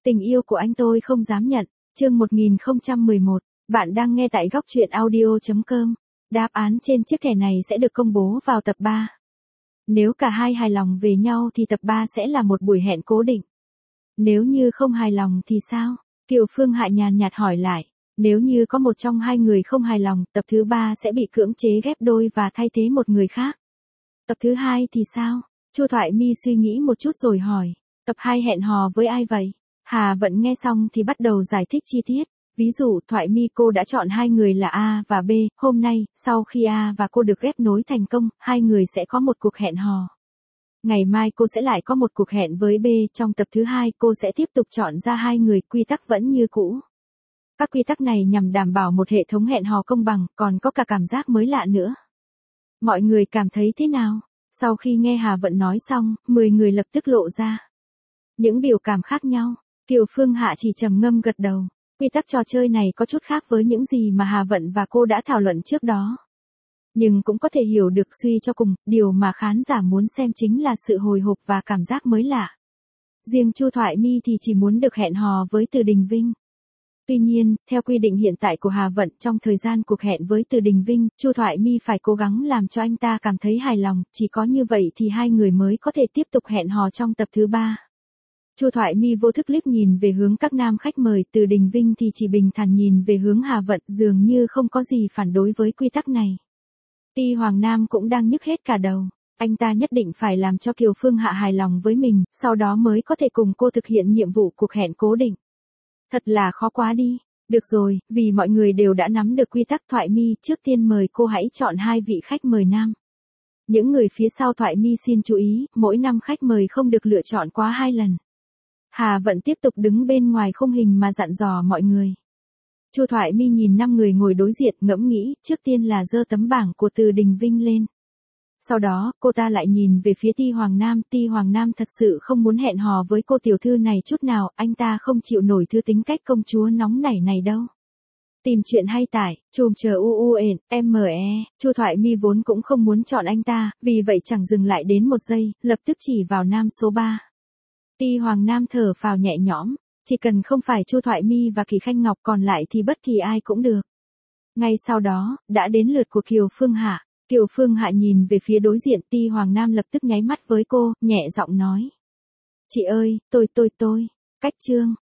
Tình yêu của anh tôi không dám nhận. Chương 1011. Bạn đang nghe tại góc truyện audio.com. Đáp án trên chiếc thẻ này sẽ được công bố vào tập 3. Nếu cả hai hài lòng về nhau thì tập 3 sẽ là một buổi hẹn cố định. Nếu như không hài lòng thì sao? Kiều Phương Hạ nhàn nhạt hỏi lại. Nếu như có một trong hai người không hài lòng, tập thứ 3 sẽ bị cưỡng chế ghép đôi và thay thế một người khác. Tập thứ 2 thì sao? Chu Thoại Mi suy nghĩ một chút rồi hỏi. Tập 2 hẹn hò với ai vậy? Hà Vận nghe xong thì bắt đầu giải thích chi tiết. Ví dụ, Thoại Mi cô đã chọn hai người là A và B, hôm nay, sau khi A và cô được ghép nối thành công, hai người sẽ có một cuộc hẹn hò. Ngày mai cô sẽ lại có một cuộc hẹn với B, trong tập thứ 2 cô sẽ tiếp tục chọn ra hai người, quy tắc vẫn như cũ. Các quy tắc này nhằm đảm bảo một hệ thống hẹn hò công bằng, còn có cả cảm giác mới lạ nữa. Mọi người cảm thấy thế nào? Sau khi nghe Hà Vận nói xong, 10 người lập tức lộ ra những biểu cảm khác nhau. Kiều Phương Hạ chỉ trầm ngâm gật đầu. Quy tắc trò chơi này có chút khác với những gì mà Hà Vận và cô đã thảo luận trước đó. Nhưng cũng có thể hiểu được, suy cho cùng, điều mà khán giả muốn xem chính là sự hồi hộp và cảm giác mới lạ. Riêng Chu Thoại Mi thì chỉ muốn được hẹn hò với Từ Đình Vinh. Tuy nhiên, theo quy định hiện tại của Hà Vận, trong thời gian cuộc hẹn với Từ Đình Vinh, Chu Thoại Mi phải cố gắng làm cho anh ta cảm thấy hài lòng, chỉ có như vậy thì hai người mới có thể tiếp tục hẹn hò trong tập thứ 3. Chu Thoại Mi vô thức liếc nhìn về hướng các nam khách mời, Từ Đình Vinh thì chỉ bình thản nhìn về hướng Hà Vận, dường như không có gì phản đối với quy tắc này. Ti Hoàng Nam cũng đang nhức hết cả đầu. Anh ta nhất định phải làm cho Kiều Phương Hạ hài lòng với mình, sau đó mới có thể cùng cô thực hiện nhiệm vụ cuộc hẹn cố định. Thật là khó quá đi. Được rồi, vì mọi người đều đã nắm được quy tắc, Thoại Mi, trước tiên mời cô hãy chọn hai vị khách mời nam. Những người phía sau Thoại Mi xin chú ý, mỗi năm khách mời không được lựa chọn quá 2 lần. Hà Vận tiếp tục đứng bên ngoài khung hình mà dặn dò mọi người. Chu Thoại Mi nhìn 5 người ngồi đối diện, ngẫm nghĩ, trước tiên là giơ tấm bảng của Từ Đình Vinh lên. Sau đó, cô ta lại nhìn về phía Ti Hoàng Nam. Ti Hoàng Nam thật sự không muốn hẹn hò với cô tiểu thư này chút nào, anh ta không chịu nổi thứ tính cách công chúa nóng nảy này đâu. Tìm chuyện hay tải, chùm chờ UUNME, Chu Thoại Mi vốn cũng không muốn chọn anh ta, vì vậy chẳng dừng lại đến một giây, lập tức chỉ vào nam số 3. Ti Hoàng Nam thở phào nhẹ nhõm, chỉ cần không phải Chu Thoại Mi và Kỳ Khanh Ngọc, còn lại thì bất kỳ ai cũng được. Ngay sau đó, đã đến lượt của Kiều Phương Hạ. Kiều Phương Hạ nhìn về phía đối diện, Ti Hoàng Nam lập tức nháy mắt với cô, nhẹ giọng nói. Chị ơi, tôi, cách Trương,